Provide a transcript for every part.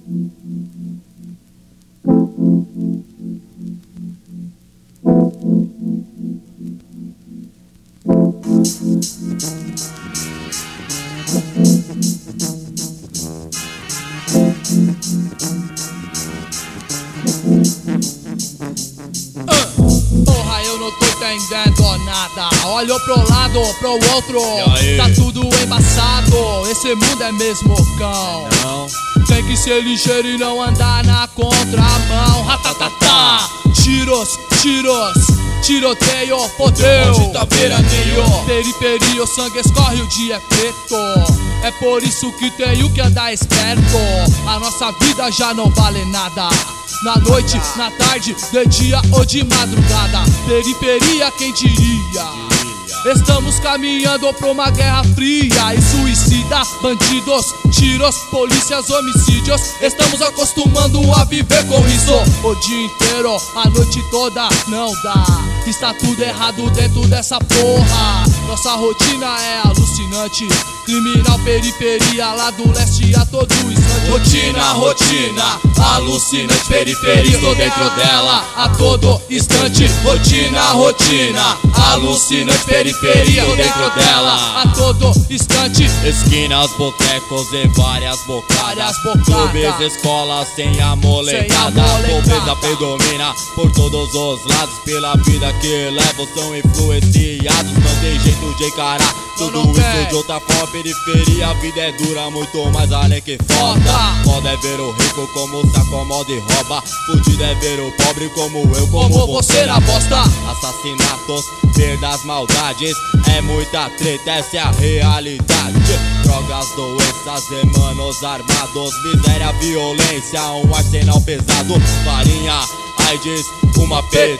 Porra, eu não tô entendendo nada. Olho pro lado, pro outro, tá tudo embaçado. Esse mundo é mesmo cão. Não. Tem que ser ligeiro e não andar na contramão. Ratatatá, tiros, tiros, tiroteio, fodeu. Onde tá veraneio? Periferia, o sangue escorre, o dia é preto. É por isso que tenho que andar esperto. A nossa vida já não vale nada. Na noite, na tarde, de dia ou de madrugada. Periferia, quem diria? Estamos caminhando pra uma guerra fria e suicida. Bandidos, tiros, polícias, homicídios. Estamos acostumando a viver com isso. O dia inteiro, a noite toda, não dá. Está tudo errado dentro dessa porra. Nossa rotina é alucinante. Criminal, periferia, lá do leste a todo instante. Rotina, rotina, alucinante, periferia, estou dentro dela a todo instante. Rotina, rotina, alucinante, periferia, estou dentro dela a todo instante. Esquinas, botecos e várias bocadas, clubes, escolas sem a molecada. Pobreza predomina por todos os lados. Pela vida que levam são influenciados. Não tem jeito de encarar tudo isso de outra forma. Periferia, a vida é dura, muito mais além que foda. Foda é ver o rico como se acomoda e rouba. Fudido é ver o pobre como eu, como você na bosta. Assassinatos, perdas, maldades, é muita treta, essa é a realidade. Drogas, doenças e manos armados, miséria, violência, um arsenal pesado. Farinha, AIDS, uma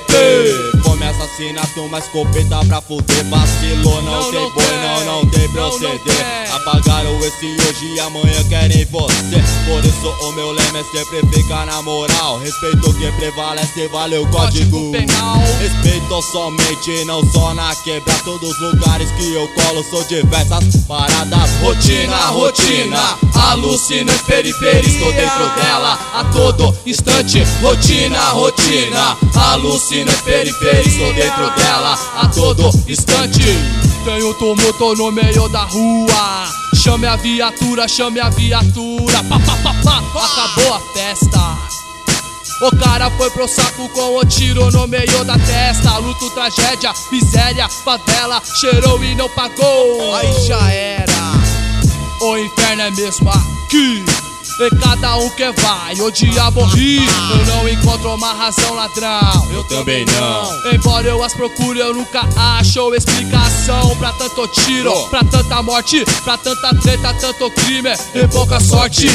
PT. Fome, assassinato, uma escopeta pra fuder. Vacilou, não tem boi, não tem proceder. Apagaram esse hoje e amanhã querem você. Por isso o meu lema é sempre ficar na moral. Respeito que prevalece, vale o código penal. Respeito somente, não só na quebra. Todos os lugares que eu colo sou diversas paradas. Rotina, rotina, alucinante, periferia, estou dentro dela a todo instante. Rotina, rotina, alucinante, periferia, estou dentro dela a todo instante. Tem um tumulto no meio da rua. Chame a viatura, chame a viatura. Pá, pá, pá, pá. Acabou a festa. O cara foi pro saco com o tiro no meio da testa. Luto, tragédia, miséria, favela. Cheirou e não pagou. Aí já era. O inferno é mesmo aqui. E cada um que vai, o diabo ri. Eu não encontro uma razão, ladrão. Eu também não. Embora eu as procure, eu nunca acho explicação pra tanto tiro, pra tanta morte, pra tanta treta, tanto crime e pouca sorte.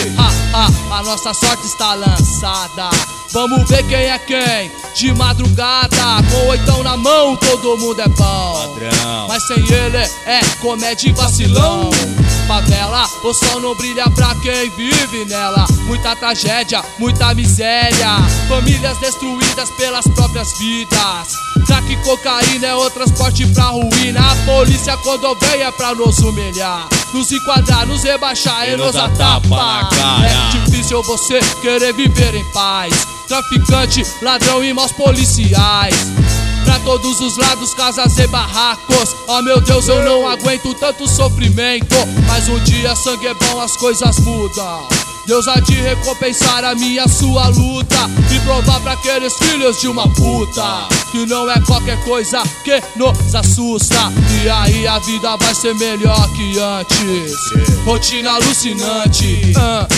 A nossa sorte está lançada. Vamos ver quem é quem. De madrugada, com oitão na mão, todo mundo é bom. Ladrão. Mas sem ele é comédia e vacilão. Favela, o sol não brilha pra quem vive nela. Muita tragédia, muita miséria. Famílias destruídas pelas próprias vidas. Crack e cocaína é o transporte pra ruína. A polícia quando vem é pra nos humilhar, nos enquadrar, nos rebaixar e nos atapar. É difícil você querer viver em paz. Traficante, ladrão e maus policiais. Pra todos os lados, casas e barracos. Oh meu Deus, eu não aguento tanto sofrimento. Mas um dia sangue é bom, as coisas mudam. Deus há de recompensar a minha, sua luta. E provar pra aqueles filhos de uma puta que não é qualquer coisa que nos assusta. E aí a vida vai ser melhor que antes. Rotina alucinante.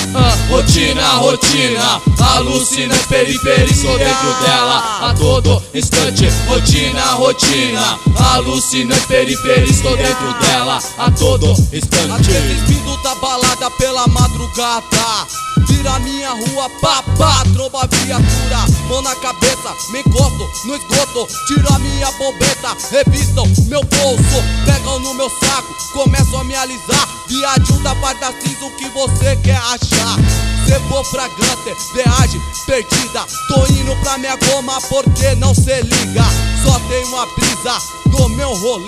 Rotina, rotina, alucinante, periferia, estou dentro dela a todo instante. Rotina, rotina, alucinante, periferia, estou dentro dela a todo instante. Às vezes vindo da balada pela madrugada, vira minha rua, papá, tromba viatura, mão na cabeça, me encosto no esgoto, tiro a minha bombeta, revistam meu bolso, pegam no meu saco, começam a me alisar, viadinho da guarda cinza, o que você quer achar? Cê for fragante, viagem perdida, tô indo pra minha goma porque não cê liga, só tem uma brisa do meu rolê,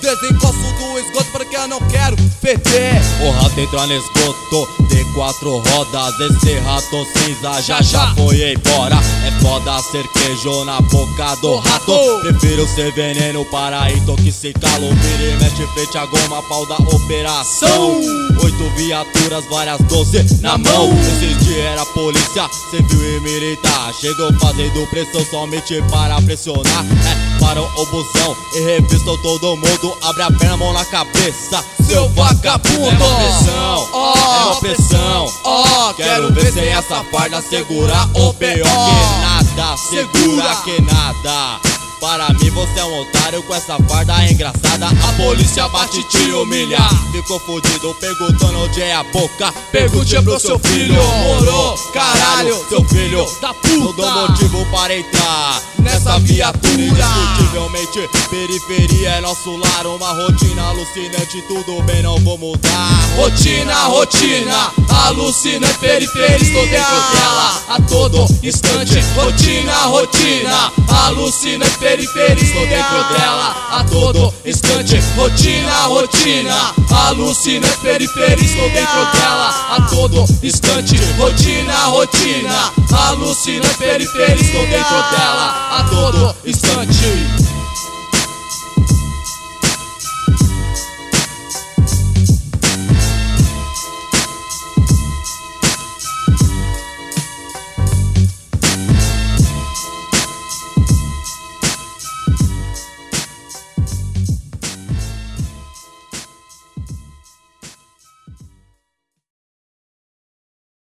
Desencosto do esgoto porque eu não quero feder. O rato entra no esgoto de 4 rodas. Esse rato cinza já foi embora. É foda ser queijo na boca do rato. Prefiro ser veneno para intoxicá-lo. Vira e mexe frente a goma, pau da operação. 8 viaturas, várias 12 na mão. Esses dias era polícia, civil e militar. Chegou fazendo pressão somente para pressionar. Param o busão e revistam todo mundo. Abre a perna, mão na cabeça, seu vagabundo. É uma pressão, é uma pressão. Quero ver sem essa farda segurar o B.O. que nada, segura que nada. Para mim você é um otário com essa farda engraçada. A polícia bate e te humilha. Ficou fudido perguntando onde é a boca. Pergunte pro seu filho. Morou, caralho, seu filho da puta. Não dou motivo para entrar nessa viatura. Indiscutivelmente, periferia é nosso lar. Uma rotina alucinante, tudo bem, não vou mudar. Rotina, alucinante, periferia. Estou dentro dela a todo instante. Rotina, alucinante, periferia. Estou dentro dela a todo instante. Rotina, alucinante, periferia. Estou dentro dela a todo instante. Rotina, alucinante, periferia. Estou dentro dela a todo instante.